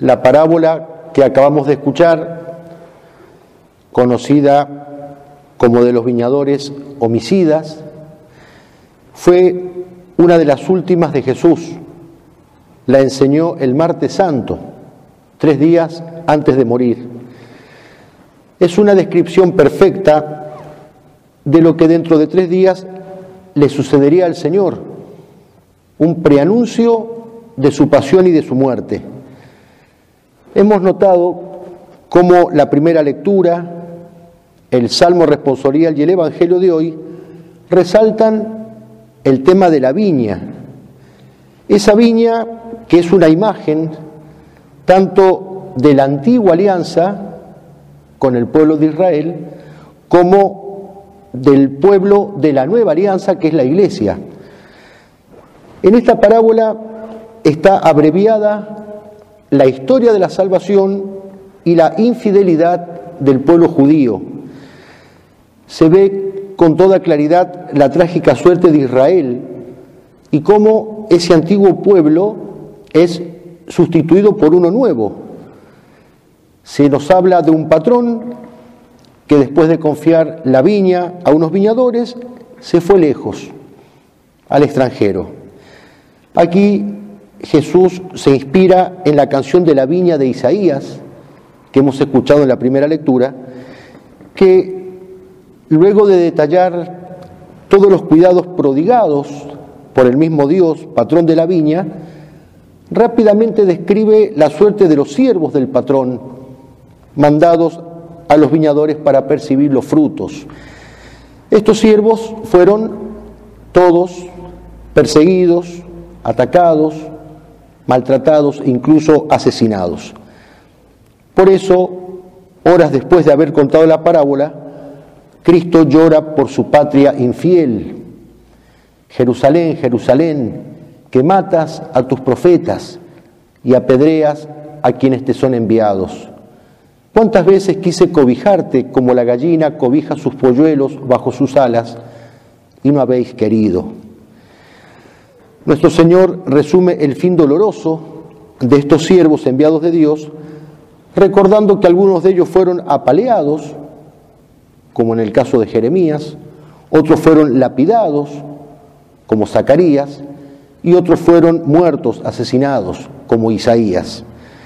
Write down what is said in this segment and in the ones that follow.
La parábola que acabamos de escuchar, conocida como de los viñadores homicidas, fue una de las últimas de Jesús. La enseñó el martes santo, 3 días antes de morir. Es una descripción perfecta de lo que dentro de 3 días le sucedería al Señor, un preanuncio de su pasión y de su muerte. Hemos notado cómo la primera lectura, el Salmo responsorial y el Evangelio de hoy resaltan el tema de la viña. Esa viña que es una imagen tanto de la antigua alianza con el pueblo de Israel como del pueblo de la nueva alianza que es la Iglesia. En esta parábola está abreviada la historia de la salvación y la infidelidad del pueblo judío. Se ve con toda claridad la trágica suerte de Israel y cómo ese antiguo pueblo es sustituido por uno nuevo. Se nos habla de un patrón que después de confiar la viña a unos viñadores, se fue lejos, al extranjero. Aquí Jesús se inspira en la canción de la viña de Isaías, que hemos escuchado en la primera lectura, que luego de detallar todos los cuidados prodigados por el mismo Dios, patrón de la viña, rápidamente describe la suerte de los siervos del patrón, mandados a los viñadores para percibir los frutos. Estos siervos fueron todos perseguidos, atacados, maltratados, incluso asesinados. Por eso, horas después de haber contado la parábola, Cristo llora por su patria infiel. Jerusalén, Jerusalén, que matas a tus profetas y apedreas a quienes te son enviados. ¿Cuántas veces quise cobijarte como la gallina cobija sus polluelos bajo sus alas y no habéis querido? Nuestro Señor resume el fin doloroso de estos siervos enviados de Dios, recordando que algunos de ellos fueron apaleados, como en el caso de Jeremías, otros fueron lapidados, como Zacarías, y otros fueron muertos, asesinados, como Isaías.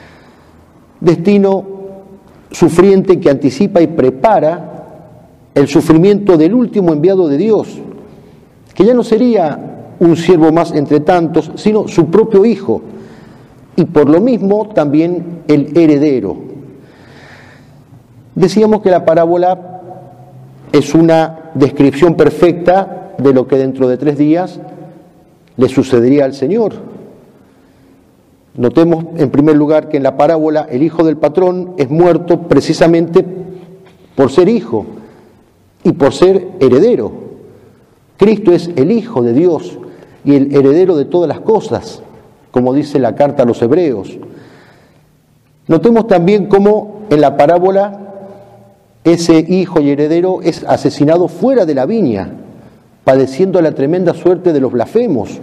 Destino sufriente que anticipa y prepara el sufrimiento del último enviado de Dios, que ya no sería un siervo más entre tantos, sino su propio hijo, y por lo mismo también el heredero. Decíamos que la parábola es una descripción perfecta de lo que dentro de 3 días le sucedería al Señor. Notemos en primer lugar que en la parábola el hijo del patrón es muerto precisamente por ser hijo y por ser heredero. Cristo es el Hijo de Dios y el heredero de todas las cosas, como dice la carta a los Hebreos. Notemos también cómo en la parábola ese hijo y heredero es asesinado fuera de la viña, padeciendo la tremenda suerte de los blasfemos,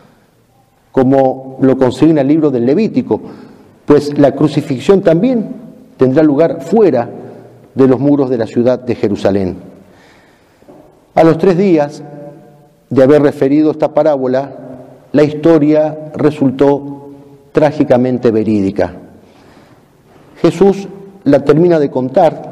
como lo consigna el libro del Levítico, pues la crucifixión también tendrá lugar fuera de los muros de la ciudad de Jerusalén. A los 3 días de haber referido esta parábola, la historia resultó trágicamente verídica. Jesús la termina de contar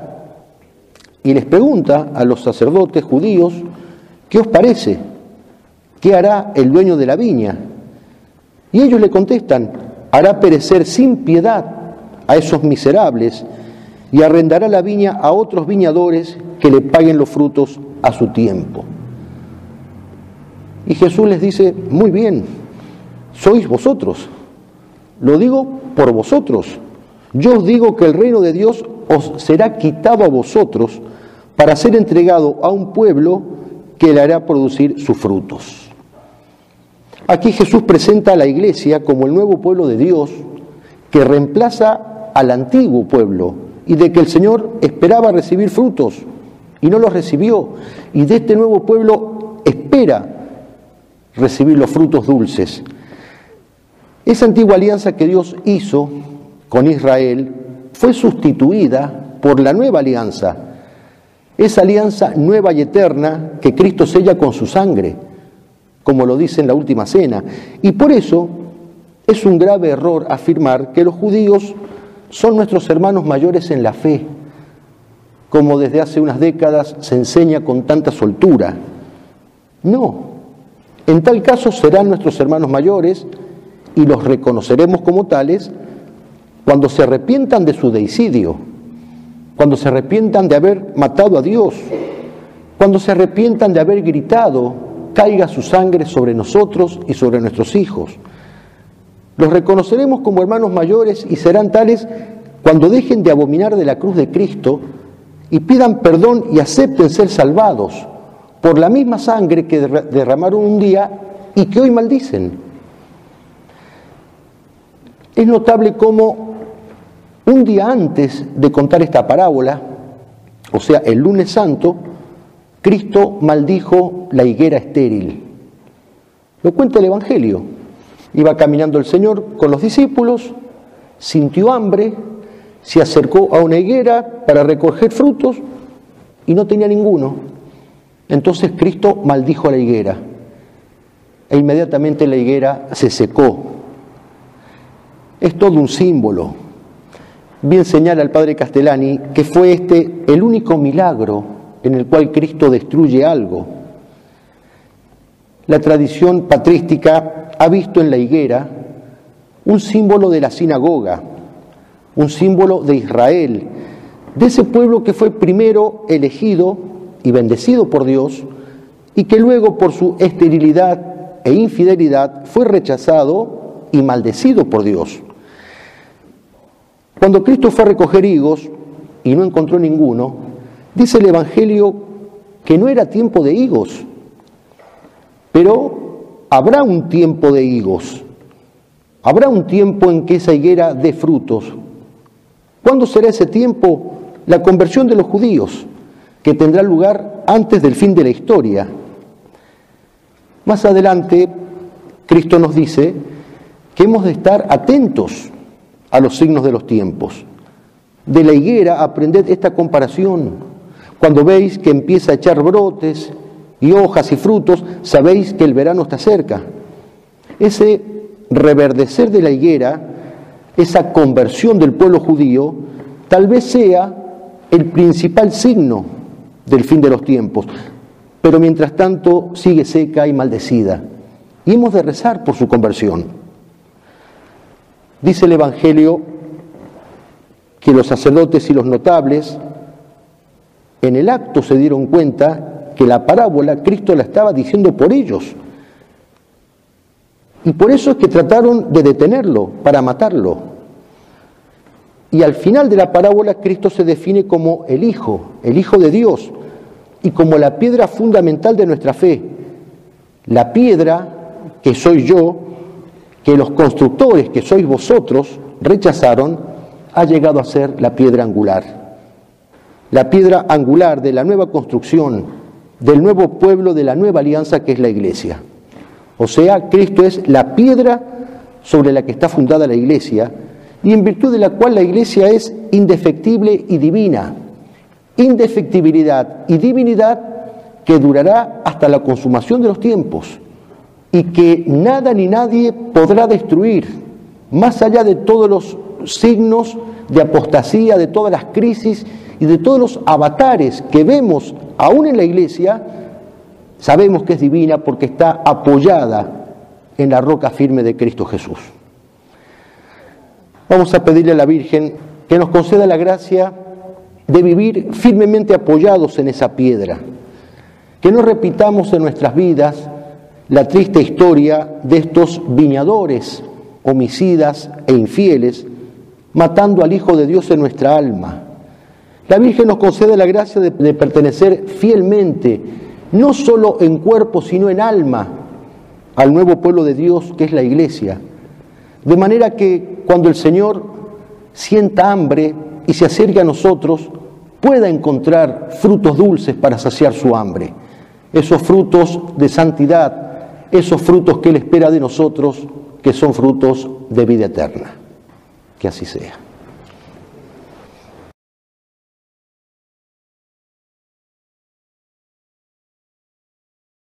y les pregunta a los sacerdotes judíos: ¿qué os parece? ¿Qué hará el dueño de la viña? Y ellos le contestan: hará perecer sin piedad a esos miserables y arrendará la viña a otros viñadores que le paguen los frutos a su tiempo. Y Jesús les dice: muy bien, sois vosotros, lo digo por vosotros. Yo os digo que el reino de Dios os será quitado a vosotros para ser entregado a un pueblo que le hará producir sus frutos. Aquí Jesús presenta a la Iglesia como el nuevo pueblo de Dios que reemplaza al antiguo pueblo y de que el Señor esperaba recibir frutos y no los recibió, y de este nuevo pueblo espera recibir los frutos dulces. Esa antigua alianza que Dios hizo con Israel fue sustituida por la nueva alianza, esa alianza nueva y eterna que Cristo sella con su sangre, como lo dice en la última cena. Y por eso es un grave error afirmar que los judíos son nuestros hermanos mayores en la fe, como desde hace unas décadas se enseña con tanta soltura. No, en tal caso serán nuestros hermanos mayores y los reconoceremos como tales cuando se arrepientan de su deicidio, cuando se arrepientan de haber matado a Dios, cuando se arrepientan de haber gritado, caiga su sangre sobre nosotros y sobre nuestros hijos. Los reconoceremos como hermanos mayores y serán tales cuando dejen de abominar de la cruz de Cristo y pidan perdón y acepten ser salvados por la misma sangre que derramaron un día y que hoy maldicen. Es notable cómo un día antes de contar esta parábola, o sea, el lunes santo, Cristo maldijo la higuera estéril. Lo cuenta el Evangelio. Iba caminando el Señor con los discípulos, sintió hambre, se acercó a una higuera para recoger frutos y no tenía ninguno. Entonces Cristo maldijo a la higuera e inmediatamente la higuera se secó. Es todo un símbolo. Bien señala el padre Castellani que fue este el único milagro en el cual Cristo destruye algo. La tradición patrística ha visto en la higuera un símbolo de la sinagoga, un símbolo de Israel, de ese pueblo que fue primero elegido y bendecido por Dios y que luego por su esterilidad e infidelidad fue rechazado y maldecido por Dios. Cuando Cristo fue a recoger higos y no encontró ninguno, dice el Evangelio que no era tiempo de higos, pero habrá un tiempo de higos, habrá un tiempo en que esa higuera dé frutos. ¿Cuándo será ese tiempo? La conversión de los judíos, que tendrá lugar antes del fin de la historia. Más adelante, Cristo nos dice que hemos de estar atentos a los signos de los tiempos. De la higuera aprended esta comparación. Cuando veis que empieza a echar brotes y hojas y frutos, sabéis que el verano está cerca. Ese reverdecer de la higuera, esa conversión del pueblo judío, tal vez sea el principal signo del fin de los tiempos, pero mientras tanto sigue seca y maldecida, y hemos de rezar por su conversión. Dice el Evangelio que los sacerdotes y los notables en el acto se dieron cuenta que la parábola Cristo la estaba diciendo por ellos, y por eso es que trataron de detenerlo, para matarlo. Y al final de la parábola Cristo se define como el Hijo de Dios, y como la piedra fundamental de nuestra fe. La piedra que soy yo, que los constructores, que sois vosotros, rechazaron, ha llegado a ser la piedra angular. La piedra angular de la nueva construcción, del nuevo pueblo, de la nueva alianza que es la Iglesia. O sea, Cristo es la piedra sobre la que está fundada la Iglesia, y en virtud de la cual la Iglesia es indefectible y divina. Indefectibilidad y divinidad que durará hasta la consumación de los tiempos y que nada ni nadie podrá destruir, más allá de todos los signos de apostasía, de todas las crisis y de todos los avatares que vemos aún en la Iglesia. Sabemos que es divina porque está apoyada en la roca firme de Cristo Jesús. Vamos a pedirle a la Virgen que nos conceda la gracia de vivir firmemente apoyados en esa piedra, que no repitamos en nuestras vidas la triste historia de estos viñadores homicidas e infieles, matando al Hijo de Dios en nuestra alma. La Virgen nos concede la gracia de pertenecer fielmente, no solo en cuerpo, sino en alma, al nuevo pueblo de Dios que es la Iglesia. De manera que cuando el Señor sienta hambre y se acerque a nosotros, pueda encontrar frutos dulces para saciar su hambre. Esos frutos de santidad, esos frutos que Él espera de nosotros, que son frutos de vida eterna. Que así sea.